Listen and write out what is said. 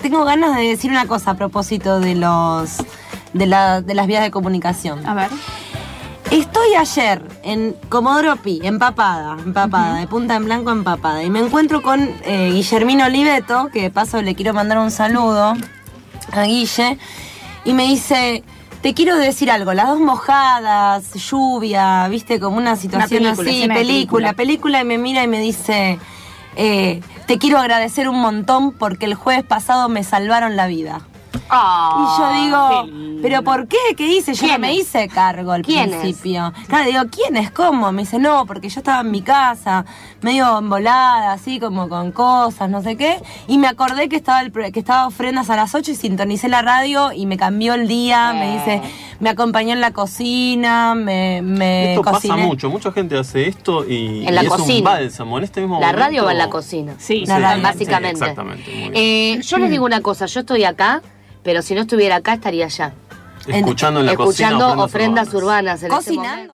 tengo ganas de decir una cosa a propósito de las vías de comunicación. A ver. Estoy ayer en Comodoro Pi, empapada, de punta en blanco empapada. Y me encuentro con Guillermino Oliveto, que de paso le quiero mandar un saludo a Guille. Y me dice, te quiero decir algo, las dos mojadas, lluvia, viste, como una situación así, película. Y me mira y me dice, te quiero agradecer un montón porque el jueves pasado me salvaron la vida. Y yo digo, ¿pero por qué? ¿Qué hice? Yo no me hice cargo al principio. Claro, digo, ¿quién es? ¿Cómo? Me dice, no, porque yo estaba en mi casa, medio embolada, así como con cosas, no sé qué. Y me acordé que estaba Ofrendas a las 8 y sintonicé la radio y me cambió el día. Me dice, me acompañó en la cocina, esto cociné. pasa mucho, mucha gente hace esto y en la es cocina. Un bálsamo. En este mismo la momento, radio va en la cocina. Sí, básicamente. Sí, exactamente. Muy bien. Yo les digo una cosa, yo estoy acá, pero si no estuviera acá estaría allá. Escuchando en la cocina ofrendas urbanas en este momento.